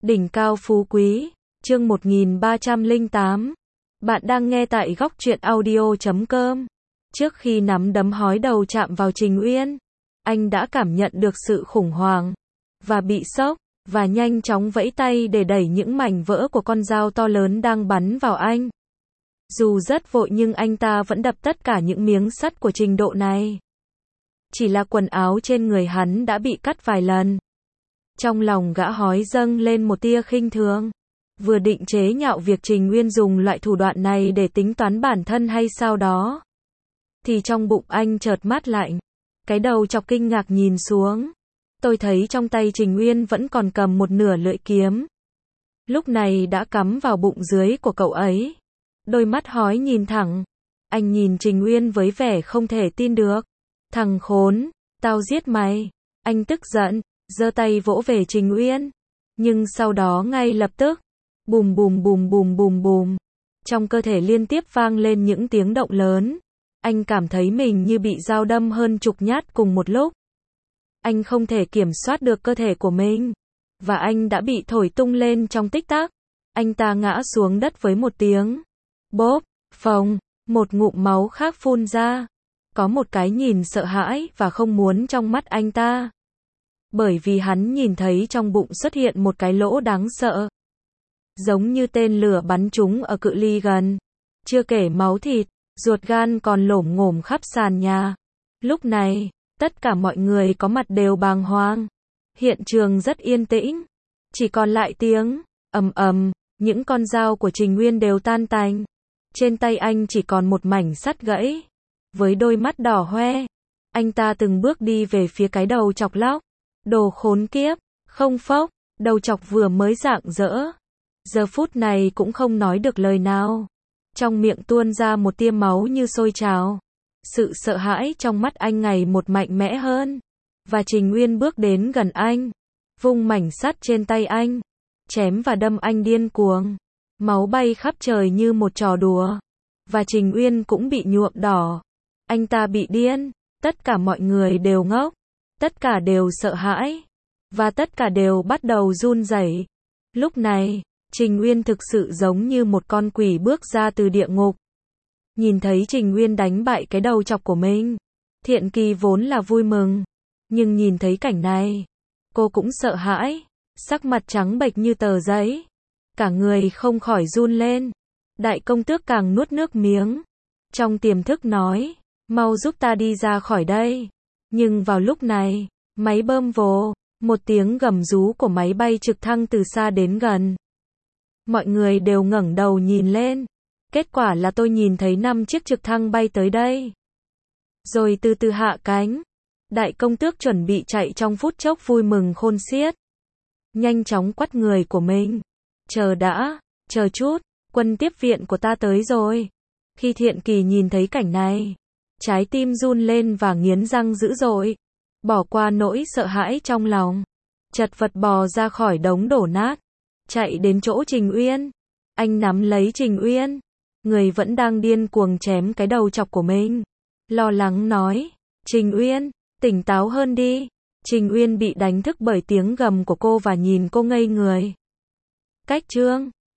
Đỉnh cao phú quý, chương 1308. Bạn đang nghe tại góc truyện audio.com. Trước khi nắm đấm hói đầu chạm vào Trình Uyên, anh đã cảm nhận được sự khủng hoảng và bị sốc, và nhanh chóng vẫy tay để đẩy những mảnh vỡ của con dao to lớn đang bắn vào anh. Dù rất vội nhưng anh ta vẫn đập tất cả những miếng sắt của trình độ này. Chỉ là quần áo trên người hắn đã bị cắt vài lần. Trong lòng gã hói dâng lên một tia khinh thường. Vừa định chế nhạo việc Trình Uyên dùng loại thủ đoạn này để tính toán bản thân hay sao đó, thì trong bụng anh chợt mát lạnh. Cái đầu chọc kinh ngạc nhìn xuống. Tôi thấy trong tay Trình Uyên vẫn còn cầm một nửa lưỡi kiếm. Lúc này đã cắm vào bụng dưới của cậu ấy. Đôi mắt hói nhìn thẳng. Anh nhìn Trình Uyên với vẻ không thể tin được. Thằng khốn, tao giết mày. Anh tức giận, giơ tay vỗ về Trình Uyên. Nhưng sau đó ngay lập tức, bùm bùm bùm bùm bùm bùm, trong cơ thể liên tiếp vang lên những tiếng động lớn. Anh cảm thấy mình như bị dao đâm hơn chục nhát cùng một lúc. Anh không thể kiểm soát được cơ thể của mình, và anh đã bị thổi tung lên trong tích tắc. Anh ta ngã xuống đất với một tiếng bốp, phồng, một ngụm máu khác phun ra. Có một cái nhìn sợ hãi và không muốn trong mắt anh ta. Bởi vì hắn nhìn thấy trong bụng xuất hiện một cái lỗ đáng sợ. Giống như tên lửa bắn trúng ở cự ly gần. Chưa kể máu thịt, ruột gan còn lổm ngổm khắp sàn nhà. Lúc này, tất cả mọi người có mặt đều bàng hoàng. Hiện trường rất yên tĩnh. Chỉ còn lại tiếng ầm ầm, những con dao của Trình Uyên đều tan tành. Trên tay anh chỉ còn một mảnh sắt gãy. Với đôi mắt đỏ hoe, anh ta từng bước đi về phía cái đầu chọc lóc. Đồ khốn kiếp, không phốc, đầu chọc vừa mới rạng rỡ. Giờ phút này cũng không nói được lời nào. Trong miệng tuôn ra một tia máu như sôi trào. Sự sợ hãi trong mắt anh ngày một mạnh mẽ hơn. Và Trình Uyên bước đến gần anh, vung mảnh sắt trên tay anh, chém và đâm anh điên cuồng. Máu bay khắp trời như một trò đùa. Và Trình Uyên cũng bị nhuộm đỏ. Anh ta bị điên. Tất cả mọi người đều ngốc. Tất cả đều sợ hãi. Và tất cả đều bắt đầu run rẩy. Lúc này, Trình Uyên thực sự giống như một con quỷ bước ra từ địa ngục. Nhìn thấy Trình Uyên đánh bại cái đầu chọc của mình, Thiện Kỳ vốn là vui mừng. Nhưng nhìn thấy cảnh này, cô cũng sợ hãi. Sắc mặt trắng bệch như tờ giấy. Cả người không khỏi run lên. Đại công tước càng nuốt nước miếng. Trong tiềm thức nói, mau giúp ta đi ra khỏi đây. Nhưng vào lúc này, máy bơm vồ, một tiếng gầm rú của máy bay trực thăng từ xa đến gần. Mọi người đều ngẩng đầu nhìn lên. Kết quả là tôi nhìn thấy 5 chiếc trực thăng bay tới đây. Rồi từ từ hạ cánh. Đại công tước chuẩn bị chạy trong phút chốc vui mừng khôn xiết. Nhanh chóng quắt người của mình. Chờ đã, chờ chút, quân tiếp viện của ta tới rồi. Khi Thiện Kỳ nhìn thấy cảnh này, trái tim run lên và nghiến răng dữ dội. Bỏ qua nỗi sợ hãi trong lòng, chật vật bò ra khỏi đống đổ nát, chạy đến chỗ Trình Uyên. Anh nắm lấy Trình Uyên, người vẫn đang điên cuồng chém cái đầu chọc của mình. Lo lắng nói, Trình Uyên, tỉnh táo hơn đi. Trình Uyên bị đánh thức bởi tiếng gầm của cô và nhìn cô ngây người. Cách chương